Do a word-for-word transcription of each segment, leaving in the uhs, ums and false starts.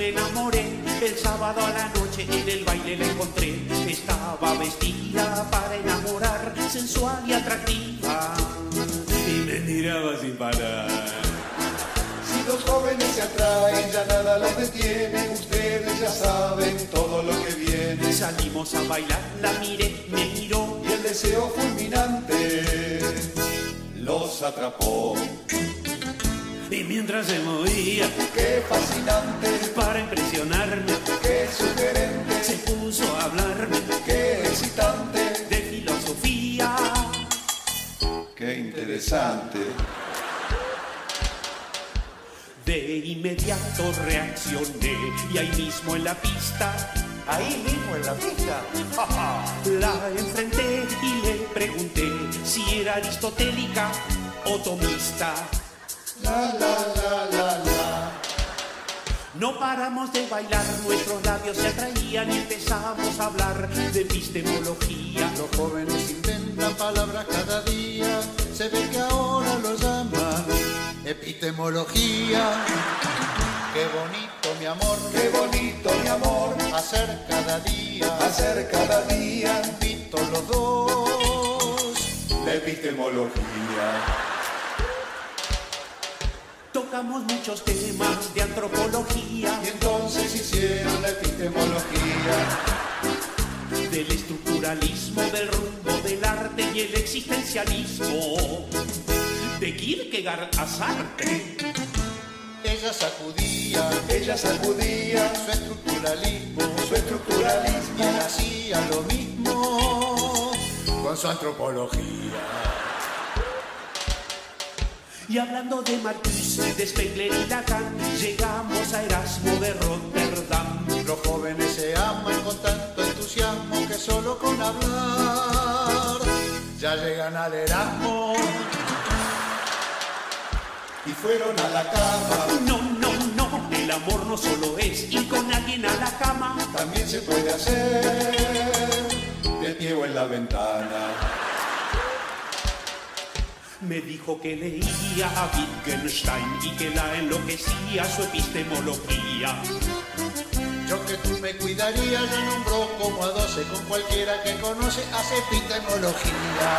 me enamoré. El sábado a la noche en el baile la encontré. Estaba vestida para enamorar, sensual y atractiva, y me miraba sin parar. Si los jóvenes se atraen, ya nada los detiene. Ustedes ya saben todo lo que viene. Salimos a bailar, la miré, me miró, y el deseo fulminante los atrapó. Y mientras se movía, qué fascinante, para impresionarme, qué sugerente, se puso a hablarme, qué excitante, de filosofía, qué interesante. De inmediato reaccioné y ahí mismo en la pista, ahí mismo en la pista, la enfrenté y le pregunté si era aristotélica o tomista. La, la, la, la, la. No paramos de bailar, nuestros labios se atraían y empezamos a hablar de epistemología. Los jóvenes inventan palabras cada día, se ve que ahora lo llaman epistemología. Qué bonito mi amor, qué bonito mi amor, hacer cada día, hacer cada día, invito los dos, la epistemología. Tocamos muchos temas de antropología, y entonces hicieron la epistemología. Del estructuralismo, del rumbo del arte y el existencialismo, de Kierkegaard a Sartre. Ella sacudía, ella sacudía su estructuralismo, su estructuralismo, y él hacía lo mismo con su antropología. Y hablando de Marcuse, de Spengler y Lacan, llegamos a Erasmo de Rotterdam. Los jóvenes se aman con tanto entusiasmo que solo con hablar ya llegan al Erasmo. Y fueron a la cama. No, no, no, el amor no solo es ir con alguien a la cama. También se puede hacer de pie o en la ventana. Me dijo que leía a Wittgenstein y que la enloquecía su epistemología. Yo que tú me cuidaría, ya nombró como a doce, con cualquiera que conoce hace epistemología.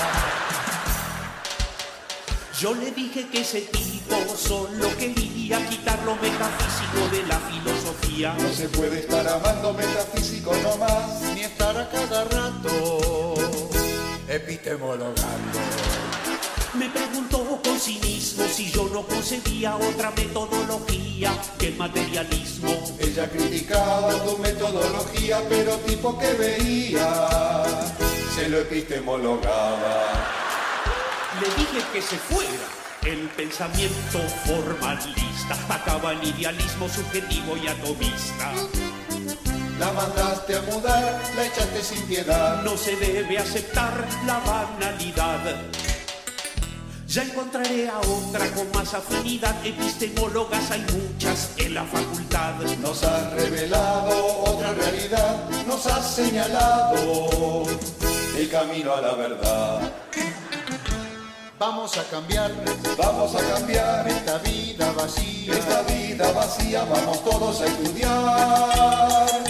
Yo le dije que ese tipo solo quería quitar lo metafísico de la filosofía. No se puede estar amando metafísico nomás, ni estar a cada rato epistemologando. Me preguntó con cinismo si yo no concebía otra metodología que el materialismo. Ella criticaba tu metodología, pero tipo que veía se lo epistemologaba. Le dije que se fuera el pensamiento formalista, acaba el idealismo subjetivo y atomista. La mandaste a mudar, la echaste sin piedad. No se debe aceptar la banalidad. Ya encontraré a otra con más afinidad. Epistemólogas hay muchas en la facultad. Nos has revelado otra realidad, nos has señalado el camino a la verdad. Vamos a cambiar, vamos a cambiar esta vida vacía, esta vida vacía, vamos todos a estudiar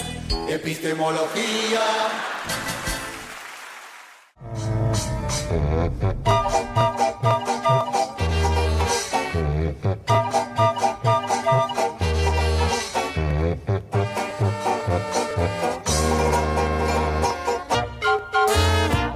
epistemología.